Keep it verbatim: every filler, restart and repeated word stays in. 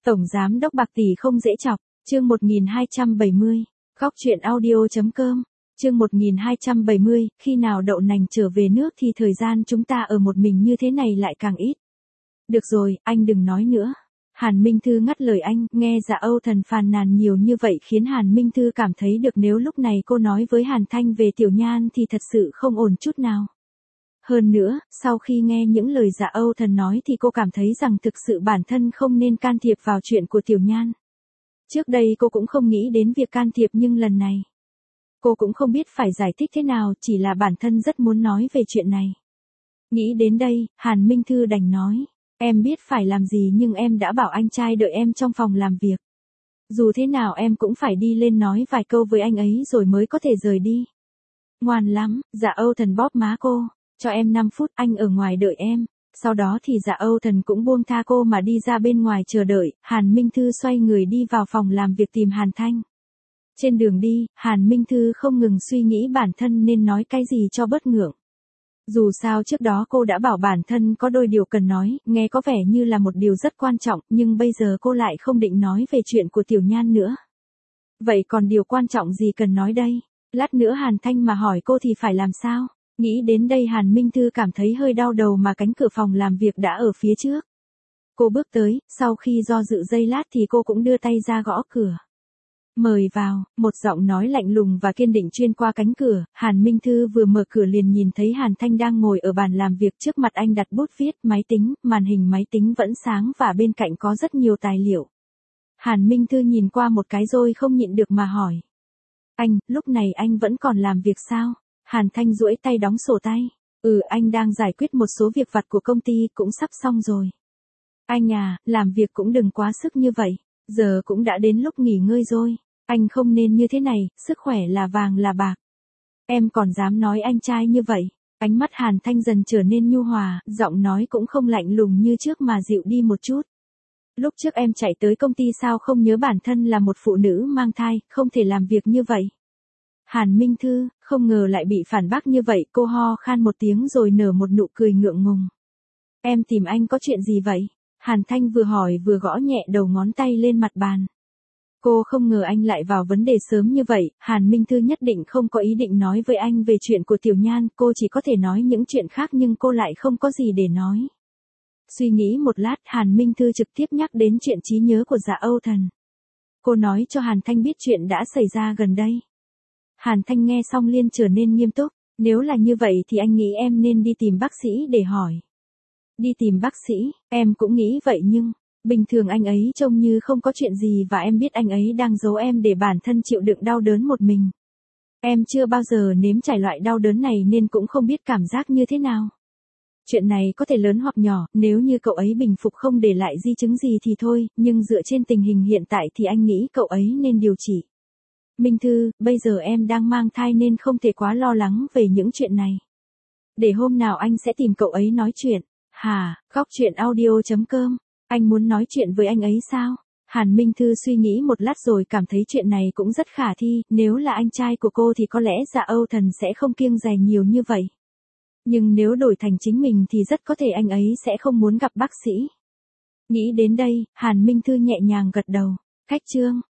Tổng giám đốc Bạc Tỷ không dễ chọc, chương một nghìn hai trăm bảy mươi, góc truyện audio.com, chương một nghìn hai trăm bảy mươi, khi nào đậu nành trở về nước thì thời gian chúng ta ở một mình như thế này lại càng ít. Được rồi, anh đừng nói nữa. Hàn Minh Thư ngắt lời anh, nghe Dạ Âu Thần phàn nàn nhiều như vậy khiến Hàn Minh Thư cảm thấy được nếu lúc này cô nói với Hàn Thanh về Tiểu Nhan thì thật sự không ổn chút nào. Hơn nữa, sau khi nghe những lời Dạ Âu Thần nói thì cô cảm thấy rằng thực sự bản thân không nên can thiệp vào chuyện của Tiểu Nhan. Trước đây cô cũng không nghĩ đến việc can thiệp nhưng lần này, cô cũng không biết phải giải thích thế nào, chỉ là bản thân rất muốn nói về chuyện này. Nghĩ đến đây, Hàn Minh Thư đành nói, em biết phải làm gì nhưng em đã bảo anh trai đợi em trong phòng làm việc. Dù thế nào em cũng phải đi lên nói vài câu với anh ấy rồi mới có thể rời đi. Ngoan lắm, Dạ Âu Thần bóp má cô, cho em năm phút, anh ở ngoài đợi em. Sau đó thì Dạ Âu Thần cũng buông tha cô mà đi ra bên ngoài chờ đợi. Hàn Minh Thư xoay người đi vào phòng làm việc tìm Hàn Thanh. Trên đường đi, Hàn Minh Thư không ngừng suy nghĩ bản thân nên nói cái gì cho bớt ngượng. Dù sao trước đó cô đã bảo bản thân có đôi điều cần nói, nghe có vẻ như là một điều rất quan trọng, nhưng bây giờ cô lại không định nói về chuyện của Tiểu Nhan nữa. Vậy còn điều quan trọng gì cần nói đây? Lát nữa Hàn Thanh mà hỏi cô thì phải làm sao? Nghĩ đến đây Hàn Minh Thư cảm thấy hơi đau đầu mà cánh cửa phòng làm việc đã ở phía trước. Cô bước tới, sau khi do dự giây lát thì cô cũng đưa tay ra gõ cửa. Mời vào, một giọng nói lạnh lùng và kiên định truyền qua cánh cửa. Hàn Minh Thư vừa mở cửa liền nhìn thấy Hàn Thanh đang ngồi ở bàn làm việc, trước mặt anh đặt bút viết, máy tính, màn hình máy tính vẫn sáng và bên cạnh có rất nhiều tài liệu. Hàn Minh Thư nhìn qua một cái rồi không nhịn được mà hỏi. Anh, lúc này anh vẫn còn làm việc sao? Hàn Thanh duỗi tay đóng sổ tay. Ừ, anh đang giải quyết một số việc vặt của công ty, cũng sắp xong rồi. Anh à, làm việc cũng đừng quá sức như vậy. Giờ cũng đã đến lúc nghỉ ngơi rồi. Anh không nên như thế này, sức khỏe là vàng là bạc. Em còn dám nói anh trai như vậy. Ánh mắt Hàn Thanh dần trở nên nhu hòa, giọng nói cũng không lạnh lùng như trước mà dịu đi một chút. Lúc trước em chạy tới công ty sao không nhớ bản thân là một phụ nữ mang thai, không thể làm việc như vậy. Hàn Minh Thư, không ngờ lại bị phản bác như vậy, cô ho khan một tiếng rồi nở một nụ cười ngượng ngùng. Em tìm anh có chuyện gì vậy? Hàn Thanh vừa hỏi vừa gõ nhẹ đầu ngón tay lên mặt bàn. Cô không ngờ anh lại vào vấn đề sớm như vậy. Hàn Minh Thư nhất định không có ý định nói với anh về chuyện của Tiểu Nhan, cô chỉ có thể nói những chuyện khác nhưng cô lại không có gì để nói. Suy nghĩ một lát, Hàn Minh Thư trực tiếp nhắc đến chuyện trí nhớ của Dạ Âu Thần. Cô nói cho Hàn Thanh biết chuyện đã xảy ra gần đây. Hàn Thanh nghe xong liền trở nên nghiêm túc. Nếu là như vậy thì anh nghĩ em nên đi tìm bác sĩ để hỏi. Đi tìm bác sĩ, em cũng nghĩ vậy nhưng, bình thường anh ấy trông như không có chuyện gì và em biết anh ấy đang giấu em để bản thân chịu đựng đau đớn một mình. Em chưa bao giờ nếm trải loại đau đớn này nên cũng không biết cảm giác như thế nào. Chuyện này có thể lớn hoặc nhỏ, nếu như cậu ấy bình phục không để lại di chứng gì thì thôi, nhưng dựa trên tình hình hiện tại thì anh nghĩ cậu ấy nên điều trị. Minh Thư, bây giờ em đang mang thai nên không thể quá lo lắng về những chuyện này. Để hôm nào anh sẽ tìm cậu ấy nói chuyện. Hả, góc truyện audio.com, anh muốn nói chuyện với anh ấy sao? Hàn Minh Thư suy nghĩ một lát rồi cảm thấy chuyện này cũng rất khả thi, nếu là anh trai của cô thì có lẽ Dạ Âu Thần sẽ không kiêng dè nhiều như vậy. Nhưng nếu đổi thành chính mình thì rất có thể anh ấy sẽ không muốn gặp bác sĩ. Nghĩ đến đây, Hàn Minh Thư nhẹ nhàng gật đầu. Cách chương.